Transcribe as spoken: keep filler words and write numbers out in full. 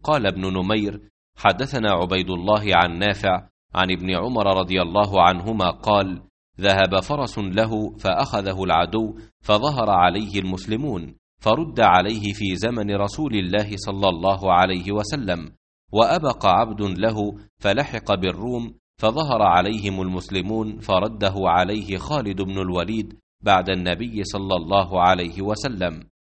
قال ابن نمير: حدثنا عبيد الله عن نافع عن ابن عمر رضي الله عنهما قال: ذهب فرس له فأخذه العدو فظهر عليه المسلمون، فرد عليه في زمن رسول الله صلى الله عليه وسلم، وأبق عبد له فلحق بالروم فظهر عليهم المسلمون، فرده عليه خالد بن الوليد بعد النبي صلى الله عليه وسلم.